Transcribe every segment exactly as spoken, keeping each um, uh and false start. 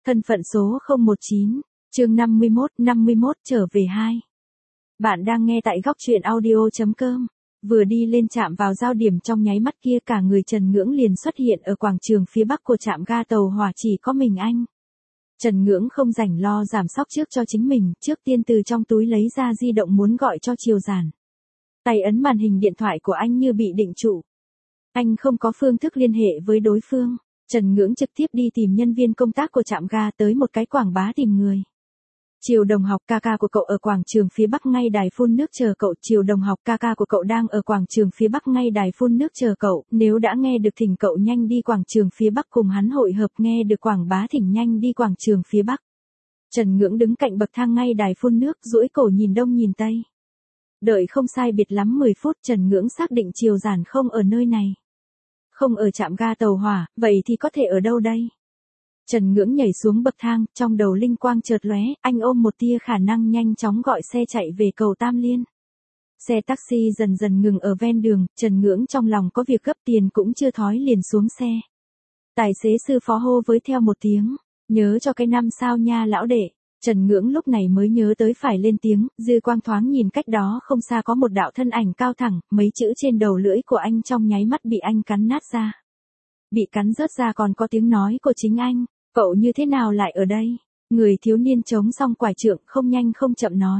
Thân phận số không một chín, chương năm mươi mốt, năm mươi mốt trở về hai. Bạn đang nghe tại góc truyện audio chấm com. Vừa đi lên trạm vào giao điểm trong nháy mắt kia cả người Trần Ngưỡng liền xuất hiện ở quảng trường phía bắc của trạm ga tàu hỏa, chỉ có mình anh. Trần Ngưỡng không rảnh lo giảm sóc trước cho chính mình, trước tiên từ trong túi lấy ra di động muốn gọi cho Triều Giản. Tay ấn màn hình điện thoại của anh như bị định trụ. Anh không có phương thức liên hệ với đối phương. Trần Ngưỡng trực tiếp đi tìm nhân viên công tác của trạm ga tới một cái quảng bá tìm người. Triều đồng học, ca ca của cậu ở quảng trường phía bắc ngay đài phun nước chờ cậu. Triều đồng học, ca ca của cậu đang ở quảng trường phía bắc ngay đài phun nước chờ cậu. Nếu đã nghe được thỉnh cậu nhanh đi quảng trường phía bắc cùng hắn hội hợp, nghe được quảng bá thỉnh nhanh đi quảng trường phía bắc. Trần Ngưỡng đứng cạnh bậc thang ngay đài phun nước, duỗi cổ nhìn đông nhìn tây. Đợi không sai biệt lắm mười phút, Trần Ngưỡng xác định Triều Giản không ở nơi này. Không ở trạm ga tàu hỏa, vậy thì có thể ở đâu đây? Trần Ngưỡng nhảy xuống bậc thang, trong đầu linh quang chợt lóe, anh ôm một tia khả năng nhanh chóng gọi xe chạy về cầu Tam Liên. Xe taxi dần dần ngừng ở ven đường, Trần Ngưỡng trong lòng có việc gấp, tiền cũng chưa thói liền xuống xe. Tài xế sư phó hô với theo một tiếng, nhớ cho cái năm sao nha lão đệ. Trần Ngưỡng lúc này mới nhớ tới phải lên tiếng, dư quang thoáng nhìn cách đó không xa có một đạo thân ảnh cao thẳng, mấy chữ trên đầu lưỡi của anh trong nháy mắt bị anh cắn nát ra. Bị cắn rớt ra còn có tiếng nói của chính anh, cậu như thế nào lại ở đây? Người thiếu niên chống xong quải trượng không nhanh không chậm nói.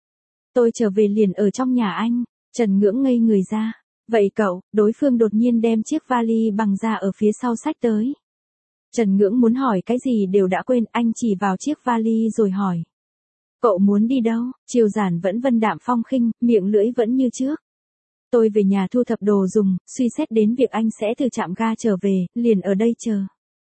Tôi trở về liền ở trong nhà anh. Trần Ngưỡng ngây người ra. Vậy cậu, đối phương đột nhiên đem chiếc vali bằng da ở phía sau xách tới. Trần Ngưỡng muốn hỏi cái gì đều đã quên, anh chỉ vào chiếc vali rồi hỏi. Cậu muốn đi đâu? Triều Giản vẫn vân đạm phong khinh, miệng lưỡi vẫn như trước. Tôi về nhà thu thập đồ dùng, suy xét đến việc anh sẽ từ trạm ga trở về, liền ở đây chờ.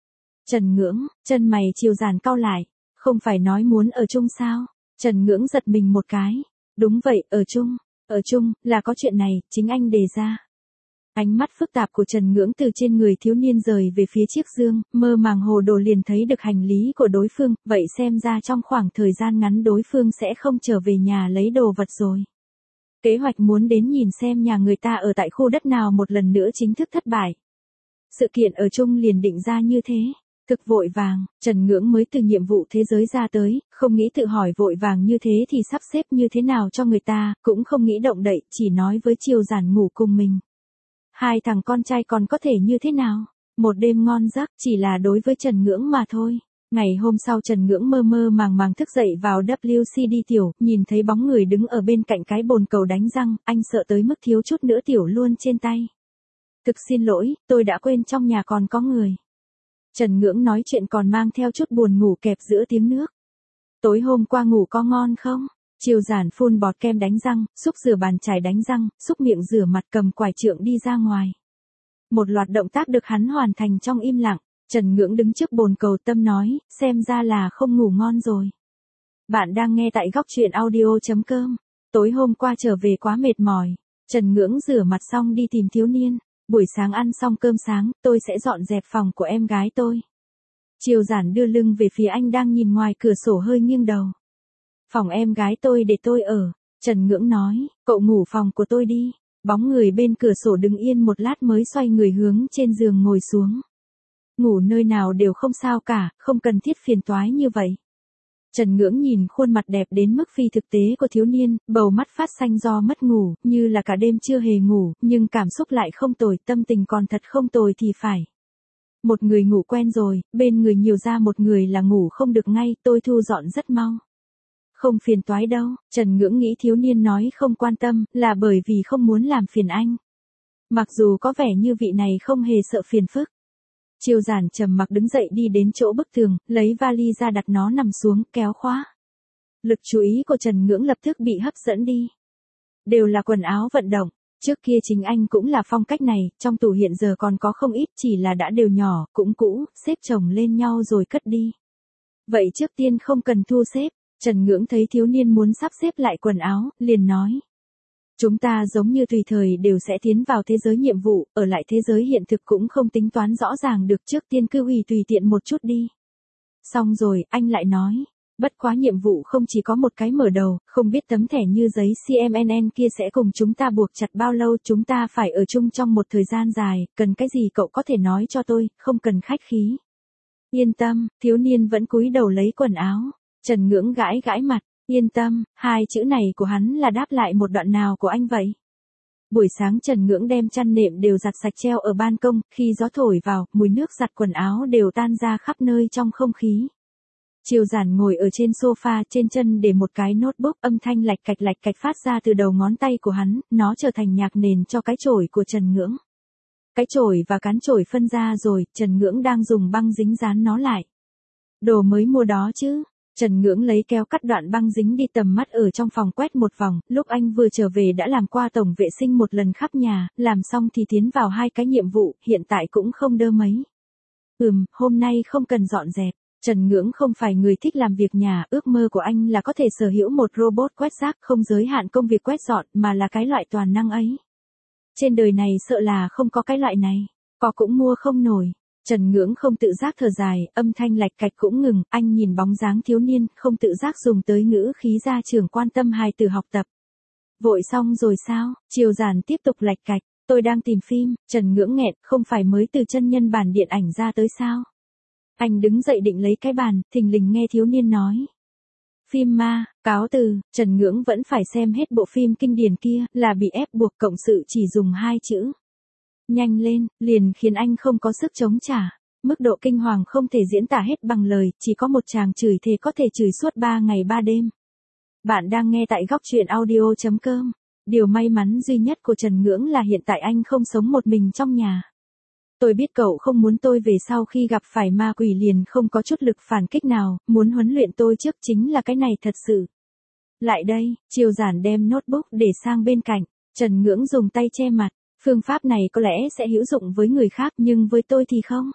Trần Ngưỡng, chân mày Triều Giản cau lại, không phải nói muốn ở chung sao? Trần Ngưỡng giật mình một cái. Đúng vậy, ở chung, ở chung, là có chuyện này, chính anh đề ra. Ánh mắt phức tạp của Trần Ngưỡng từ trên người thiếu niên rời về phía chiếc giường, mơ màng hồ đồ liền thấy được hành lý của đối phương, vậy xem ra trong khoảng thời gian ngắn đối phương sẽ không trở về nhà lấy đồ vật rồi. Kế hoạch muốn đến nhìn xem nhà người ta ở tại khu đất nào một lần nữa chính thức thất bại. Sự kiện ở chung liền định ra như thế. Thực vội vàng, Trần Ngưỡng mới từ nhiệm vụ thế giới ra tới, không nghĩ tự hỏi vội vàng như thế thì sắp xếp như thế nào cho người ta, cũng không nghĩ động đậy, chỉ nói với Triều Giản ngủ cùng mình. Hai thằng con trai còn có thể như thế nào? Một đêm ngon giấc, chỉ là đối với Trần Ngưỡng mà thôi. Ngày hôm sau Trần Ngưỡng mơ mơ màng màng thức dậy vào vê kép xê đê tiểu, nhìn thấy bóng người đứng ở bên cạnh cái bồn cầu đánh răng, anh sợ tới mức thiếu chút nữa tiểu luôn trên tay. Thực xin lỗi, tôi đã quên trong nhà còn có người. Trần Ngưỡng nói chuyện còn mang theo chút buồn ngủ kẹp giữa tiếng nước. Tối hôm qua ngủ có ngon không? Triều Giản phun bọt kem đánh răng, xúc rửa bàn chải đánh răng, xúc miệng rửa mặt, cầm quải trượng đi ra ngoài. Một loạt động tác được hắn hoàn thành trong im lặng. Trần Ngưỡng đứng trước bồn cầu tâm nói, xem ra là không ngủ ngon rồi. Bạn đang nghe tại góc truyện audio chấm com. Tối hôm qua trở về quá mệt mỏi. Trần Ngưỡng rửa mặt xong đi tìm thiếu niên. Buổi sáng ăn xong cơm sáng, tôi sẽ dọn dẹp phòng của em gái tôi. Triều Giản đưa lưng về phía anh đang nhìn ngoài cửa sổ hơi nghiêng đầu. Phòng em gái tôi để tôi ở. Trần Ngưỡng nói, cậu ngủ phòng của tôi đi. Bóng người bên cửa sổ đứng yên một lát mới xoay người hướng trên giường ngồi xuống. Ngủ nơi nào đều không sao cả, không cần thiết phiền toái như vậy. Trần Ngưỡng nhìn khuôn mặt đẹp đến mức phi thực tế của thiếu niên, bầu mắt phát xanh do mất ngủ, như là cả đêm chưa hề ngủ, nhưng cảm xúc lại không tồi, tâm tình còn thật không tồi thì phải. Một người ngủ quen rồi, bên người nhiều ra một người là ngủ không được ngay, tôi thu dọn rất mau. Không phiền toái đâu, Trần Ngưỡng nghĩ thiếu niên nói không quan tâm, là bởi vì không muốn làm phiền anh. Mặc dù có vẻ như vị này không hề sợ phiền phức. Triều Giản trầm mặc đứng dậy đi đến chỗ bức tường, lấy vali ra đặt nó nằm xuống, kéo khóa. Lực chú ý của Trần Ngưỡng lập tức bị hấp dẫn đi. Đều là quần áo vận động, trước kia chính anh cũng là phong cách này, trong tủ hiện giờ còn có không ít, chỉ là đã đều nhỏ, cũng cũ, xếp chồng lên nhau rồi cất đi. Vậy trước tiên không cần thu xếp. Trần Ngưỡng thấy thiếu niên muốn sắp xếp lại quần áo, liền nói. Chúng ta giống như tùy thời đều sẽ tiến vào thế giới nhiệm vụ, ở lại thế giới hiện thực cũng không tính toán rõ ràng được, trước tiên cứ hủy tùy tiện một chút đi. Xong rồi, anh lại nói. Bất quá nhiệm vụ không chỉ có một cái mở đầu, không biết tấm thẻ như giấy xê em en en kia sẽ cùng chúng ta buộc chặt bao lâu, chúng ta phải ở chung trong một thời gian dài, cần cái gì cậu có thể nói cho tôi, không cần khách khí. Yên tâm, thiếu niên vẫn cúi đầu lấy quần áo. Trần Ngưỡng gãi gãi mặt, yên tâm, hai chữ này của hắn là đáp lại một đoạn nào của anh vậy? Buổi sáng Trần Ngưỡng đem chăn nệm đều giặt sạch treo ở ban công, khi gió thổi vào, mùi nước giặt quần áo đều tan ra khắp nơi trong không khí. Triều Giản ngồi ở trên sofa, trên chân để một cái notebook, âm thanh lạch cạch lạch cạch phát ra từ đầu ngón tay của hắn, nó trở thành nhạc nền cho cái chổi của Trần Ngưỡng. Cái chổi và cán chổi phân ra rồi, Trần Ngưỡng đang dùng băng dính dán nó lại. Đồ mới mua đó chứ? Trần Ngưỡng lấy kéo cắt đoạn băng dính đi, tầm mắt ở trong phòng quét một vòng, lúc anh vừa trở về đã làm qua tổng vệ sinh một lần khắp nhà, làm xong thì tiến vào hai cái nhiệm vụ, hiện tại cũng không đơ mấy. Ừm, hôm nay không cần dọn dẹp. Trần Ngưỡng không phải người thích làm việc nhà, ước mơ của anh là có thể sở hữu một robot quét rác không giới hạn công việc quét dọn, mà là cái loại toàn năng ấy. Trên đời này sợ là không có cái loại này, có cũng mua không nổi. Trần Ngưỡng không tự giác thở dài, âm thanh lạch cạch cũng ngừng, anh nhìn bóng dáng thiếu niên, không tự giác dùng tới ngữ khí gia trưởng quan tâm hài tử học tập. Vội xong rồi sao? Triều Giản tiếp tục lạch cạch, tôi đang tìm phim. Trần Ngưỡng nghẹn, không phải mới từ chân nhân bản điện ảnh ra tới sao? Anh đứng dậy định lấy cái bàn, thình lình nghe thiếu niên nói. Phim ma, cáo từ, Trần Ngưỡng vẫn phải xem hết bộ phim kinh điển kia, là bị ép buộc, cộng sự chỉ dùng hai chữ. Nhanh lên, liền khiến anh không có sức chống trả. Mức độ kinh hoàng không thể diễn tả hết bằng lời, chỉ có một chàng chửi thề có thể chửi suốt ba ngày ba đêm. Bạn đang nghe tại góc truyện audio chấm com. Điều may mắn duy nhất của Trần Ngưỡng là hiện tại anh không sống một mình trong nhà. Tôi biết cậu không muốn tôi về sau khi gặp phải ma quỷ liền không có chút lực phản kích nào, muốn huấn luyện tôi trước chính là cái này thật sự. Lại đây, Triều Giản đem notebook để sang bên cạnh, Trần Ngưỡng dùng tay che mặt, phương pháp này có lẽ sẽ hữu dụng với người khác nhưng với tôi thì không.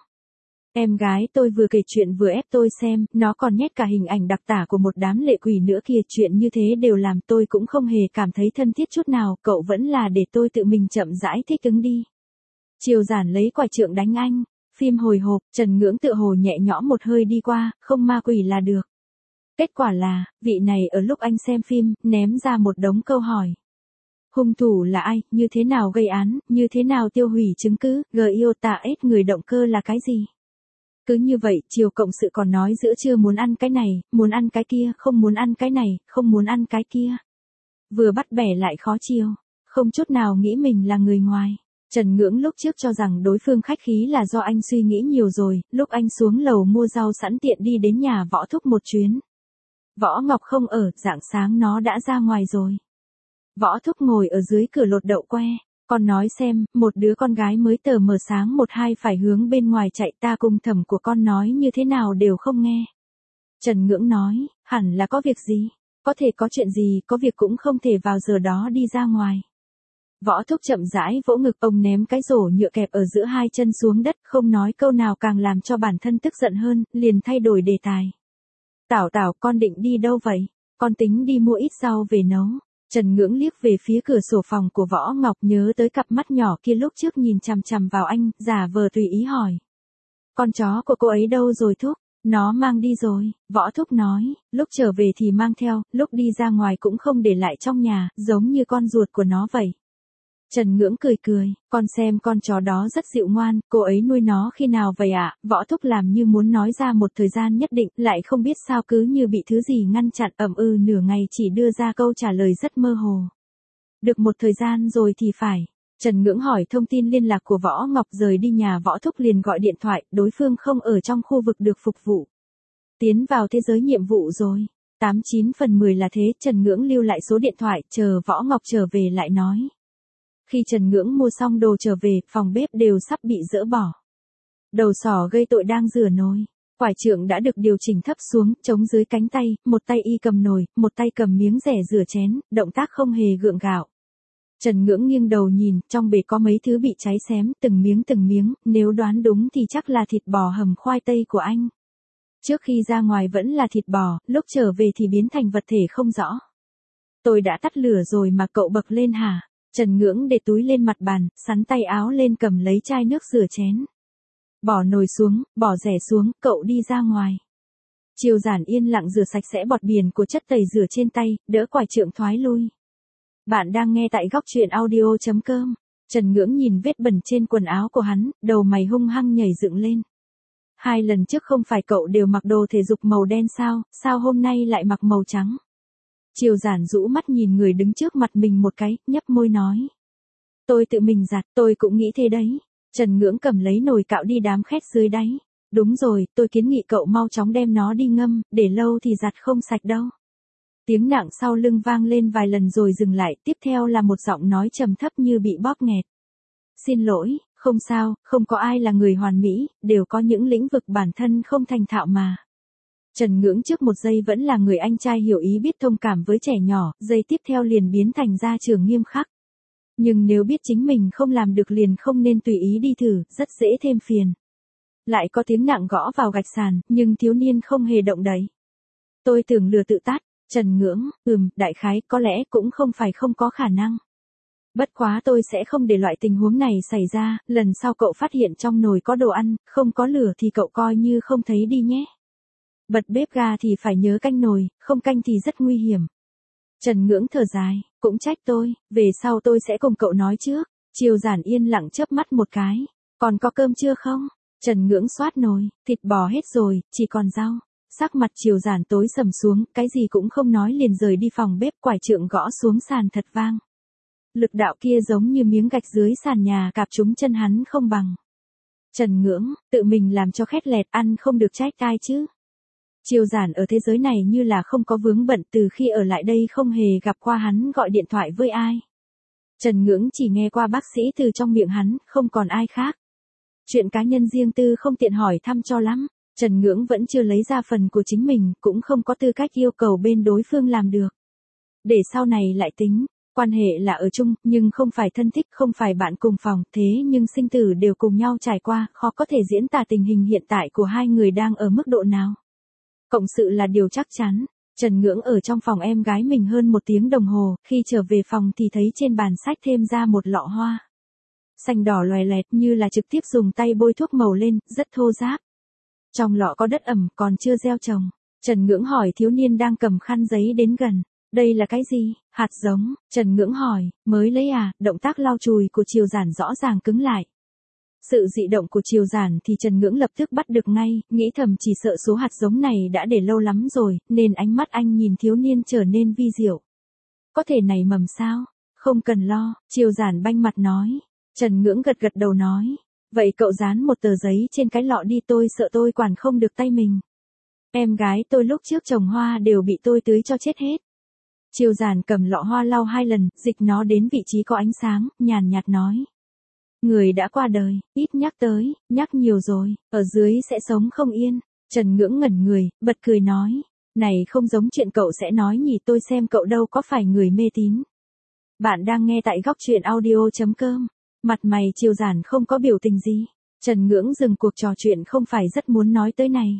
Em gái tôi vừa kể chuyện vừa ép tôi xem, nó còn nhét cả hình ảnh đặc tả của một đám lệ quỷ nữa kìa, chuyện như thế đều làm tôi cũng không hề cảm thấy thân thiết chút nào, cậu vẫn là để tôi tự mình chậm rãi thích ứng đi. Triều Giản lấy quả trượng đánh anh, phim hồi hộp, Trần Ngưỡng tự hồ nhẹ nhõm một hơi đi qua, không ma quỷ là được. Kết quả là, vị này ở lúc anh xem phim, ném ra một đống câu hỏi. Hung thủ là ai, như thế nào gây án, như thế nào tiêu hủy chứng cứ, giota ét người động cơ là cái gì? Cứ như vậy, Triều cộng sự còn nói giữa trưa muốn ăn cái này, muốn ăn cái kia, không muốn ăn cái này, không muốn ăn cái kia. Vừa bắt bẻ lại khó chiều, không chút nào nghĩ mình là người ngoài. Trần Ngưỡng lúc trước cho rằng đối phương khách khí là do anh suy nghĩ nhiều rồi, lúc anh xuống lầu mua rau sẵn tiện đi đến nhà Võ Thúc một chuyến. Võ Ngọc không ở, rạng sáng nó đã ra ngoài rồi. Võ Thúc ngồi ở dưới cửa lột đậu que, con nói xem, một đứa con gái mới tờ mờ sáng một hai phải hướng bên ngoài chạy, ta cùng thẩm của con nói như thế nào đều không nghe. Trần Ngưỡng nói, hẳn là có việc gì, có thể có chuyện gì, có việc cũng không thể vào giờ đó đi ra ngoài. Võ Thúc chậm rãi vỗ ngực, ông ném cái rổ nhựa kẹp ở giữa hai chân xuống đất, không nói câu nào càng làm cho bản thân tức giận hơn, liền thay đổi đề tài. Tảo Tảo, con định đi đâu vậy? Con tính đi mua ít rau về nấu. Trần Ngưỡng liếc về phía cửa sổ phòng của Võ Ngọc, nhớ tới cặp mắt nhỏ kia lúc trước nhìn chằm chằm vào anh, giả vờ tùy ý hỏi. Con chó của cô ấy đâu rồi Thúc? Nó mang đi rồi, Võ Thúc nói, lúc trở về thì mang theo, lúc đi ra ngoài cũng không để lại trong nhà, giống như con ruột của nó vậy. Trần Ngưỡng cười cười, con xem con chó đó rất dịu ngoan, cô ấy nuôi nó khi nào vậy ạ? À? Võ Thúc làm như muốn nói ra một thời gian nhất định, lại không biết sao cứ như bị thứ gì ngăn chặn, ậm ừ nửa ngày chỉ đưa ra câu trả lời rất mơ hồ. Được một thời gian rồi thì phải. Trần Ngưỡng hỏi thông tin liên lạc của Võ Ngọc, rời đi nhà Võ Thúc liền gọi điện thoại, đối phương không ở trong khu vực được phục vụ. Tiến vào thế giới nhiệm vụ rồi. tám chín phần mười là thế, Trần Ngưỡng lưu lại số điện thoại, chờ Võ Ngọc trở về lại nói. Khi Trần Ngưỡng mua xong đồ trở về, phòng bếp đều sắp bị dỡ bỏ. Đầu sỏ gây tội đang rửa nồi. Quải trượng đã được điều chỉnh thấp xuống, chống dưới cánh tay, một tay y cầm nồi, một tay cầm miếng rẻ rửa chén, động tác không hề gượng gạo. Trần Ngưỡng nghiêng đầu nhìn, trong bể có mấy thứ bị cháy xém, từng miếng từng miếng, nếu đoán đúng thì chắc là thịt bò hầm khoai tây của anh. Trước khi ra ngoài vẫn là thịt bò, lúc trở về thì biến thành vật thể không rõ. Tôi đã tắt lửa rồi mà cậu bật lên hả? Trần Ngưỡng để túi lên mặt bàn, sắn tay áo lên cầm lấy chai nước rửa chén. Bỏ nồi xuống, bỏ rẻ xuống, cậu đi ra ngoài. Triều Giản yên lặng rửa sạch sẽ bọt biển của chất tẩy rửa trên tay, đỡ quải trượng thoái lui. Bạn đang nghe tại góc truyện audio chấm com. Trần Ngưỡng nhìn vết bẩn trên quần áo của hắn, đầu mày hung hăng nhảy dựng lên. Hai lần trước không phải cậu đều mặc đồ thể dục màu đen sao, sao hôm nay lại mặc màu trắng? Triều Giản rũ mắt nhìn người đứng trước mặt mình một cái, nhấp môi nói. Tôi tự mình giặt, tôi cũng nghĩ thế đấy. Trần Ngưỡng cầm lấy nồi cạo đi đám khét dưới đáy. Đúng rồi, tôi kiến nghị cậu mau chóng đem nó đi ngâm, để lâu thì giặt không sạch đâu. Tiếng nặng sau lưng vang lên vài lần rồi dừng lại, tiếp theo là một giọng nói trầm thấp như bị bóp nghẹt. Xin lỗi, không sao, không có ai là người hoàn mỹ, đều có những lĩnh vực bản thân không thành thạo mà. Trần Ngưỡng trước một giây vẫn là người anh trai hiểu ý biết thông cảm với trẻ nhỏ, giây tiếp theo liền biến thành gia trưởng nghiêm khắc. Nhưng nếu biết chính mình không làm được liền không nên tùy ý đi thử, rất dễ thêm phiền. Lại có tiếng nặng gõ vào gạch sàn, nhưng thiếu niên không hề động đậy. Tôi tưởng lừa tự tát, Trần Ngưỡng, ừm, đại khái, có lẽ cũng không phải không có khả năng. Bất quá tôi sẽ không để loại tình huống này xảy ra, lần sau cậu phát hiện trong nồi có đồ ăn, không có lửa thì cậu coi như không thấy đi nhé. Bật bếp ga thì phải nhớ canh nồi, không canh thì rất nguy hiểm. Trần Ngưỡng thở dài, cũng trách tôi, về sau tôi sẽ cùng cậu nói trước. Triều Giản yên lặng chớp mắt một cái, còn có cơm chưa không? Trần Ngưỡng xoát nồi, thịt bò hết rồi, chỉ còn rau. Sắc mặt Triều Giản tối sầm xuống, cái gì cũng không nói liền rời đi phòng bếp, quải trượng gõ xuống sàn thật vang. Lực đạo kia giống như miếng gạch dưới sàn nhà cạp trúng chân hắn không bằng. Trần Ngưỡng, tự mình làm cho khét lẹt, ăn không được trách ai chứ. Triều Giản ở thế giới này như là không có vướng bận, từ khi ở lại đây không hề gặp qua hắn gọi điện thoại với ai. Trần Ngưỡng chỉ nghe qua bác sĩ từ trong miệng hắn, không còn ai khác. Chuyện cá nhân riêng tư không tiện hỏi thăm cho lắm. Trần Ngưỡng vẫn chưa lấy ra phần của chính mình, cũng không có tư cách yêu cầu bên đối phương làm được. Để sau này lại tính, quan hệ là ở chung, nhưng không phải thân thích, không phải bạn cùng phòng, thế nhưng sinh tử đều cùng nhau trải qua, khó có thể diễn tả tình hình hiện tại của hai người đang ở mức độ nào. Cộng sự là điều chắc chắn. Trần Ngưỡng ở trong phòng em gái mình hơn một tiếng đồng hồ, khi trở về phòng thì thấy trên bàn sách thêm ra một lọ hoa. Xanh đỏ loè loẹt như là trực tiếp dùng tay bôi thuốc màu lên, rất thô ráp. Trong lọ có đất ẩm, còn chưa gieo trồng. Trần Ngưỡng hỏi thiếu niên đang cầm khăn giấy đến gần. Đây là cái gì? Hạt giống. Trần Ngưỡng hỏi, mới lấy à? Động tác lau chùi của Triều Giản rõ ràng cứng lại. Sự dị động của Triều Giản thì Trần Ngưỡng lập tức bắt được ngay, nghĩ thầm chỉ sợ số hạt giống này đã để lâu lắm rồi, nên ánh mắt anh nhìn thiếu niên trở nên vi diệu. Có thể nảy mầm sao? Không cần lo, Triều Giản banh mặt nói. Trần Ngưỡng gật gật đầu nói. Vậy cậu dán một tờ giấy trên cái lọ đi, tôi sợ tôi quản không được tay mình. Em gái tôi lúc trước trồng hoa đều bị tôi tưới cho chết hết. Triều Giản cầm lọ hoa lau hai lần, dịch nó đến vị trí có ánh sáng, nhàn nhạt nói. Người đã qua đời, ít nhắc tới, nhắc nhiều rồi, ở dưới sẽ sống không yên. Trần Ngưỡng ngẩn người, bật cười nói. Này không giống chuyện cậu sẽ nói nhỉ, tôi xem cậu đâu có phải người mê tín. Bạn đang nghe tại góc truyện audio chấm com. Mặt mày Triều Giản không có biểu tình gì. Trần Ngưỡng dừng cuộc trò chuyện không phải rất muốn nói tới này.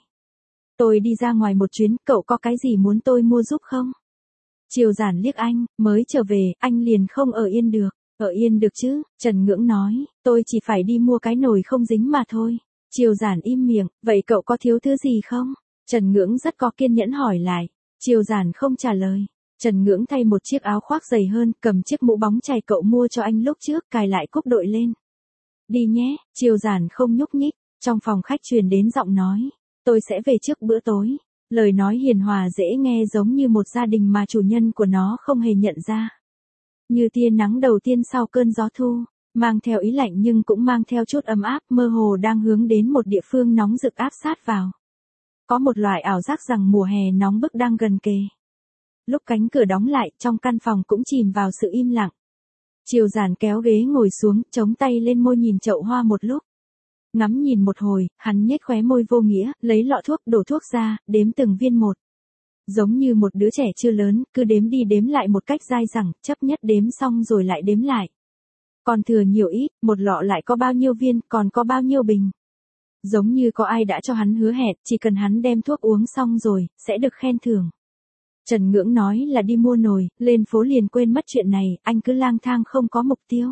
Tôi đi ra ngoài một chuyến, cậu có cái gì muốn tôi mua giúp không? Triều Giản liếc anh, mới trở về, anh liền không ở yên được. Ở yên được chứ, Trần Ngưỡng nói, tôi chỉ phải đi mua cái nồi không dính mà thôi. Triều Giản im miệng, vậy cậu có thiếu thứ gì không? Trần Ngưỡng rất có kiên nhẫn hỏi lại. Triều Giản không trả lời. Trần Ngưỡng thay một chiếc áo khoác dày hơn, cầm chiếc mũ bóng chày cậu mua cho anh lúc trước, cài lại cúc đội lên. Đi nhé, Triều Giản không nhúc nhích, trong phòng khách truyền đến giọng nói. Tôi sẽ về trước bữa tối. Lời nói hiền hòa dễ nghe giống như một gia đình mà chủ nhân của nó không hề nhận ra. Như tia nắng đầu tiên sau cơn gió thu, mang theo ý lạnh nhưng cũng mang theo chút ấm áp, mơ hồ đang hướng đến một địa phương nóng rực áp sát vào. Có một loại ảo giác rằng mùa hè nóng bức đang gần kề. Lúc cánh cửa đóng lại, trong căn phòng cũng chìm vào sự im lặng. Triều Giản kéo ghế ngồi xuống, chống tay lên môi nhìn chậu hoa một lúc. Ngắm nhìn một hồi, hắn nhếch khóe môi vô nghĩa, lấy lọ thuốc, đổ thuốc ra, đếm từng viên một. Giống như một đứa trẻ chưa lớn, cứ đếm đi đếm lại một cách dai dẳng, chấp nhất đếm xong rồi lại đếm lại. Còn thừa nhiều ít, một lọ lại có bao nhiêu viên, còn có bao nhiêu bình. Giống như có ai đã cho hắn hứa hẹn, chỉ cần hắn đem thuốc uống xong rồi, sẽ được khen thưởng. Trần Ngưỡng nói là đi mua nồi, lên phố liền quên mất chuyện này, anh cứ lang thang không có mục tiêu.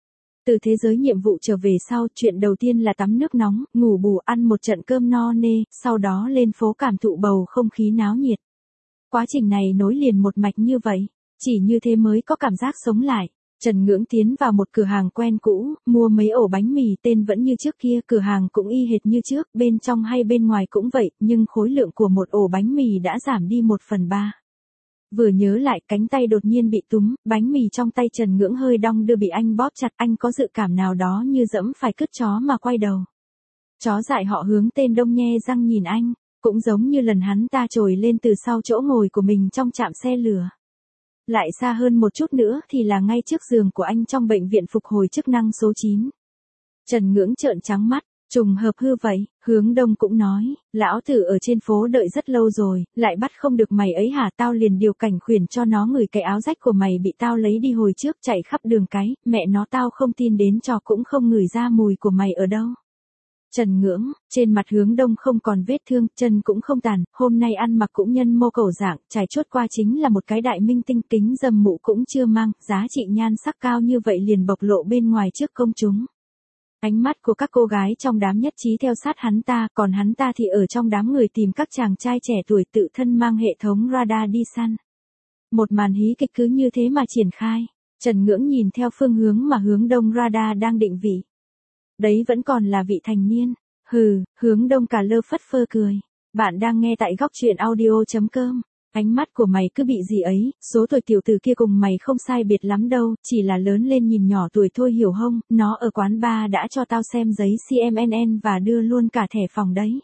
Từ thế giới nhiệm vụ trở về sau, chuyện đầu tiên là tắm nước nóng, ngủ bù, ăn một trận cơm no nê, sau đó lên phố cảm thụ bầu không khí náo nhiệt. Quá trình này nối liền một mạch như vậy, chỉ như thế mới có cảm giác sống lại. Trần Ngưỡng tiến vào một cửa hàng quen cũ, mua mấy ổ bánh mì tên vẫn như trước kia, cửa hàng cũng y hệt như trước, bên trong hay bên ngoài cũng vậy, nhưng khối lượng của một ổ bánh mì đã giảm đi một phần ba. Vừa nhớ lại, cánh tay đột nhiên bị túm, bánh mì trong tay Trần Ngưỡng hơi đong đưa bị anh bóp chặt, anh có dự cảm nào đó như dẫm phải cứt chó mà quay đầu. Chó dại họ Hướng tên Đông nhe răng nhìn anh, cũng giống như lần hắn ta trồi lên từ sau chỗ ngồi của mình trong trạm xe lửa. Lại xa hơn một chút nữa thì là ngay trước giường của anh trong bệnh viện phục hồi chức năng số chín. Trần Ngưỡng trợn trắng mắt, trùng hợp hư vậy, Hướng Đông cũng nói, lão tử ở trên phố đợi rất lâu rồi, lại bắt không được mày ấy hả, tao liền điều cảnh khuyển cho nó ngửi cái áo rách của mày bị tao lấy đi hồi trước chạy khắp đường cái, mẹ nó tao không tin đến trò cũng không ngửi ra mùi của mày ở đâu. Trần Ngưỡng, trên mặt Hướng Đông không còn vết thương, chân cũng không tàn, hôm nay ăn mặc cũng nhân mô cầu dạng, trải chuốt qua chính là một cái đại minh tinh, kính dâm mũ cũng chưa mang, giá trị nhan sắc cao như vậy liền bộc lộ bên ngoài trước công chúng. Ánh mắt của các cô gái trong đám nhất trí theo sát hắn ta, còn hắn ta thì ở trong đám người tìm các chàng trai trẻ tuổi tự thân mang hệ thống radar đi săn. Một màn hí kịch cứ như thế mà triển khai. Trần Ngưỡng nhìn theo phương hướng mà Hướng Đông radar đang định vị. Đấy vẫn còn là vị thành niên. Hừ, Hướng Đông cả lơ phất phơ cười. Bạn đang nghe tại góc truyện audio chấm com. Ánh mắt của mày cứ bị gì ấy, số tuổi tiểu tử kia cùng mày không sai biệt lắm đâu, chỉ là lớn lên nhìn nhỏ tuổi thôi hiểu không, nó ở quán bar đã cho tao xem giấy xê em en en và đưa luôn cả thẻ phòng đấy.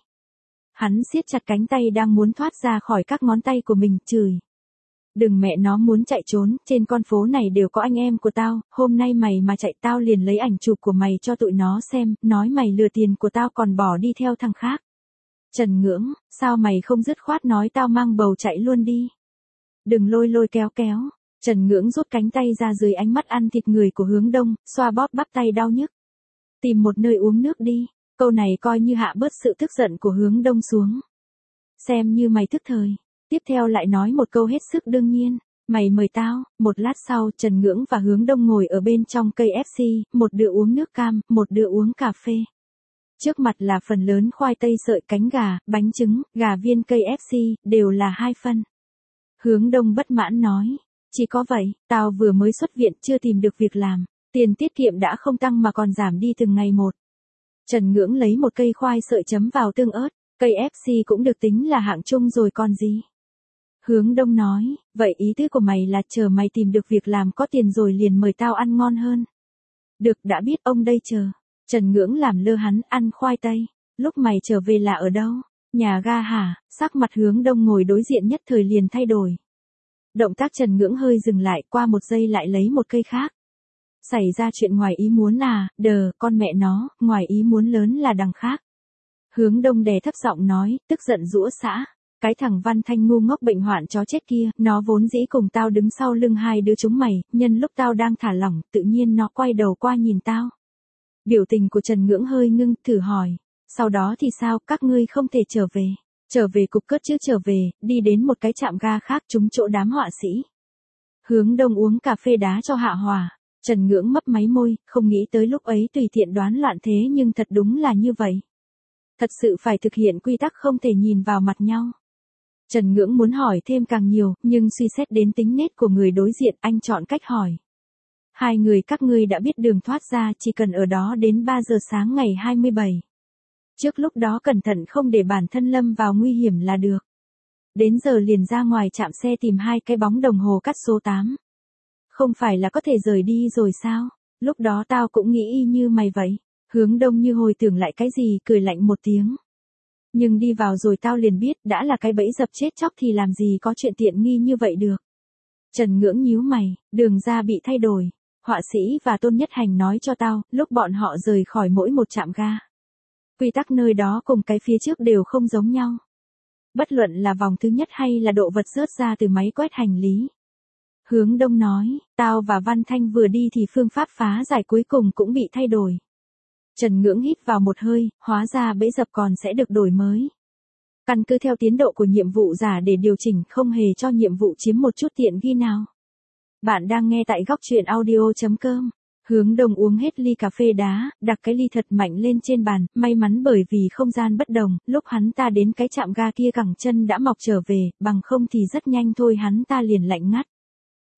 Hắn siết chặt cánh tay đang muốn thoát ra khỏi các ngón tay của mình, chửi. Đừng mẹ nó muốn chạy trốn, trên con phố này đều có anh em của tao, hôm nay mày mà chạy tao liền lấy ảnh chụp của mày cho tụi nó xem, nói mày lừa tiền của tao còn bỏ đi theo thằng khác. Trần Ngưỡng, sao mày không dứt khoát nói tao mang bầu chạy luôn đi. Đừng lôi lôi kéo kéo. Trần Ngưỡng rút cánh tay ra dưới ánh mắt ăn thịt người của Hướng Đông, xoa bóp bắp tay đau nhức. Tìm một nơi uống nước đi. Câu này coi như hạ bớt sự tức giận của Hướng Đông xuống. Xem như mày tức thời. Tiếp theo lại nói một câu hết sức đương nhiên. Mày mời tao. Một lát sau, Trần Ngưỡng và Hướng Đông ngồi ở bên trong cây ép xê, một đứa uống nước cam, một đứa uống cà phê. Trước mặt là phần lớn khoai tây sợi, cánh gà, bánh trứng, gà viên cây ép xê, đều là hai phân. Hướng Đông bất mãn nói, chỉ có vậy, tao vừa mới xuất viện chưa tìm được việc làm, tiền tiết kiệm đã không tăng mà còn giảm đi từng ngày một. Trần Ngưỡng lấy một cây khoai sợi chấm vào tương ớt, cây ép xê cũng được tính là hạng trung rồi còn gì. Hướng Đông nói, vậy ý tứ của mày là chờ mày tìm được việc làm có tiền rồi liền mời tao ăn ngon hơn. Được, đã biết, ông đây chờ. Trần Ngưỡng làm lơ hắn, ăn khoai tây. Lúc mày trở về là ở đâu? Nhà ga hả? Sắc mặt Hướng Đông ngồi đối diện nhất thời liền thay đổi. Động tác Trần Ngưỡng hơi dừng lại, qua một giây lại lấy một cây khác. Xảy ra chuyện ngoài ý muốn à, đờ, con mẹ nó, ngoài ý muốn lớn là đằng khác. Hướng Đông đè thấp giọng nói, tức giận giũa xã. Cái thằng Văn Thanh ngu ngốc bệnh hoạn chó chết kia, nó vốn dĩ cùng tao đứng sau lưng hai đứa chúng mày, nhân lúc tao đang thả lỏng, tự nhiên nó quay đầu qua nhìn tao. Biểu tình của Trần Ngưỡng hơi ngưng, thử hỏi. Sau đó thì sao, các ngươi không thể trở về. Trở về cục cất chứ trở về, đi đến một cái trạm ga khác trúng chỗ đám họa sĩ. Hướng Đông uống cà phê đá cho hạ hòa. Trần Ngưỡng mấp máy môi, không nghĩ tới lúc ấy tùy tiện đoán loạn thế nhưng thật đúng là như vậy. Thật sự phải thực hiện quy tắc không thể nhìn vào mặt nhau. Trần Ngưỡng muốn hỏi thêm càng nhiều, nhưng suy xét đến tính nết của người đối diện, anh chọn cách hỏi. Hai người các ngươi đã biết đường thoát ra, chỉ cần ở đó đến ba giờ sáng ngày hai mươi bảy. Trước lúc đó cẩn thận không để bản thân lâm vào nguy hiểm là được. Đến giờ liền ra ngoài trạm xe tìm hai cái bóng đồng hồ cắt số tám. Không phải là có thể rời đi rồi sao? Lúc đó tao cũng nghĩ y như mày vậy. Hướng Đông như hồi tưởng lại cái gì, cười lạnh một tiếng. Nhưng đi vào rồi tao liền biết, đã là cái bẫy dập chết chóc thì làm gì có chuyện tiện nghi như vậy được. Trần Ngưỡng nhíu mày, đường ra bị thay đổi. Họa sĩ và Tôn Nhất Hành nói cho tao, lúc bọn họ rời khỏi mỗi một trạm ga. Quy tắc nơi đó cùng cái phía trước đều không giống nhau. Bất luận là vòng thứ nhất hay là độ vật rớt ra từ máy quét hành lý. Hướng Đông nói, tao và Văn Thanh vừa đi thì phương pháp phá giải cuối cùng cũng bị thay đổi. Trần Ngưỡng hít vào một hơi, hóa ra bẫy dập còn sẽ được đổi mới. Căn cứ theo tiến độ của nhiệm vụ giả để điều chỉnh, không hề cho nhiệm vụ chiếm một chút tiện nghi nào. Bạn đang nghe tại góc truyện audio chấm com. Hướng Đông uống hết ly cà phê đá, đặt cái ly thật mạnh lên trên bàn, may mắn bởi vì không gian bất đồng, lúc hắn ta đến cái trạm ga kia cẳng chân đã mọc trở về, bằng không thì rất nhanh thôi hắn ta liền lạnh ngắt.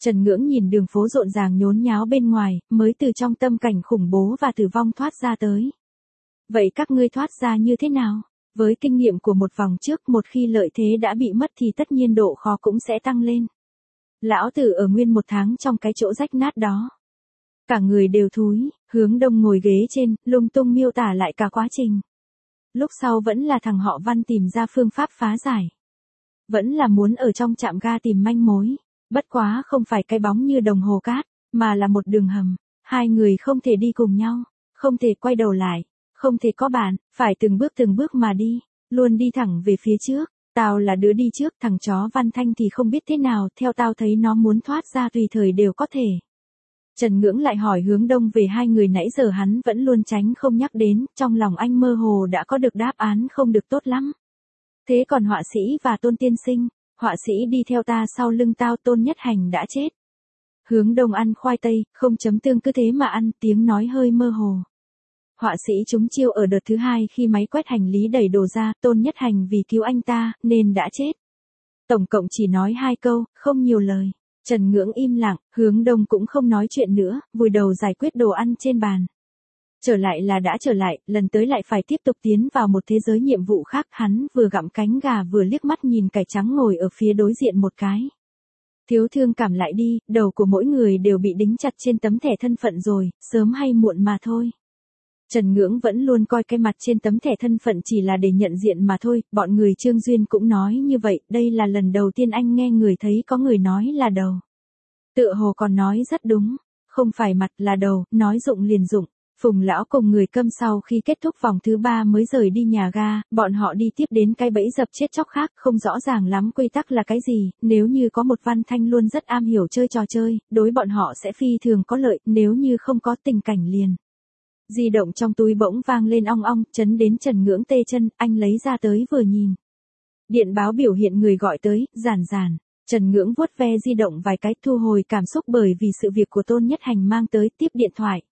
Trần Ngưỡng nhìn đường phố rộn ràng nhốn nháo bên ngoài, mới từ trong tâm cảnh khủng bố và tử vong thoát ra tới. Vậy các ngươi thoát ra như thế nào? Với kinh nghiệm của một vòng trước, một khi lợi thế đã bị mất thì tất nhiên độ khó cũng sẽ tăng lên. Lão tử ở nguyên một tháng trong cái chỗ rách nát đó. Cả người đều thúi, Hướng Đông ngồi ghế trên, lung tung miêu tả lại cả quá trình. Lúc sau vẫn là thằng họ Văn tìm ra phương pháp phá giải. Vẫn là muốn ở trong trạm ga tìm manh mối. Bất quá không phải cái bóng như đồng hồ cát, mà là một đường hầm. Hai người không thể đi cùng nhau, không thể quay đầu lại, không thể có bạn, phải từng bước từng bước mà đi, luôn đi thẳng về phía trước. Tao là đứa đi trước, thằng chó Văn Thanh thì không biết thế nào, theo tao thấy nó muốn thoát ra tùy thời đều có thể. Trần Ngưỡng lại hỏi Hướng Đông về hai người nãy giờ hắn vẫn luôn tránh không nhắc đến, trong lòng anh mơ hồ đã có được đáp án không được tốt lắm. Thế còn họa sĩ và Tôn tiên sinh, họa sĩ đi theo ta sau lưng tao, Tôn Nhất Hành đã chết. Hướng Đông ăn khoai tây, không chấm tương cứ thế mà ăn, tiếng nói hơi mơ hồ. Họa sĩ trúng chiêu ở đợt thứ hai khi máy quét hành lý đẩy đồ ra, Tôn Nhất Hành vì cứu anh ta, nên đã chết. Tổng cộng chỉ nói hai câu, không nhiều lời. Trần Ngưỡng im lặng, Hướng Đông cũng không nói chuyện nữa, vùi đầu giải quyết đồ ăn trên bàn. Trở lại là đã trở lại, lần tới lại phải tiếp tục tiến vào một thế giới nhiệm vụ khác, hắn vừa gặm cánh gà vừa liếc mắt nhìn cải trắng ngồi ở phía đối diện một cái. Thiếu thương cảm lại đi, đầu của mỗi người đều bị đính chặt trên tấm thẻ thân phận rồi, sớm hay muộn mà thôi. Trần Ngưỡng vẫn luôn coi cái mặt trên tấm thẻ thân phận chỉ là để nhận diện mà thôi, bọn người Trương Duyên cũng nói như vậy, đây là lần đầu tiên anh nghe người thấy có người nói là đầu. Tựa hồ còn nói rất đúng, không phải mặt là đầu, nói dụng liền dụng. Phùng lão cùng người Câm sau khi kết thúc vòng thứ ba mới rời đi nhà ga, bọn họ đi tiếp đến cái bẫy dập chết chóc khác, không rõ ràng lắm quy tắc là cái gì, nếu như có một Văn Thanh luôn rất am hiểu chơi trò chơi, đối bọn họ sẽ phi thường có lợi, nếu như không có tình cảnh liền. Di động trong túi bỗng vang lên ong ong, chấn đến Trần Ngưỡng tê chân, anh lấy ra tới vừa nhìn. Điện báo biểu hiện người gọi tới, giản giản. Trần Ngưỡng vuốt ve di động vài cái, thu hồi cảm xúc bởi vì sự việc của Tôn Nhất Hành mang tới, tiếp điện thoại.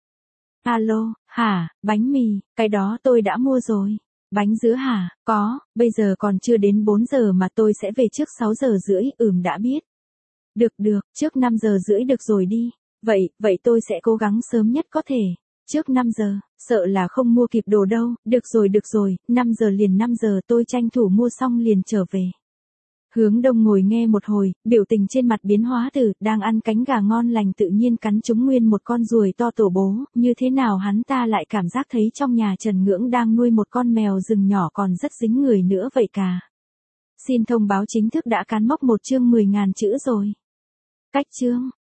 Alo, hả, bánh mì, cái đó tôi đã mua rồi. Bánh dứa hả, có, bây giờ còn chưa đến bốn giờ mà tôi sẽ về trước sáu giờ rưỡi, ừm đã biết. Được được, trước năm giờ rưỡi được rồi đi. Vậy, vậy tôi sẽ cố gắng sớm nhất có thể. Trước năm giờ, sợ là không mua kịp đồ đâu, được rồi được rồi, năm giờ liền năm giờ tôi tranh thủ mua xong liền trở về. Hướng Đông ngồi nghe một hồi, biểu tình trên mặt biến hóa từ, đang ăn cánh gà ngon lành tự nhiên cắn trúng nguyên một con ruồi to tổ bố, như thế nào hắn ta lại cảm giác thấy trong nhà Trần Ngưỡng đang nuôi một con mèo rừng nhỏ còn rất dính người nữa vậy cả. Xin thông báo chính thức đã cán mốc một chương mười ngàn chữ rồi. Cách chương.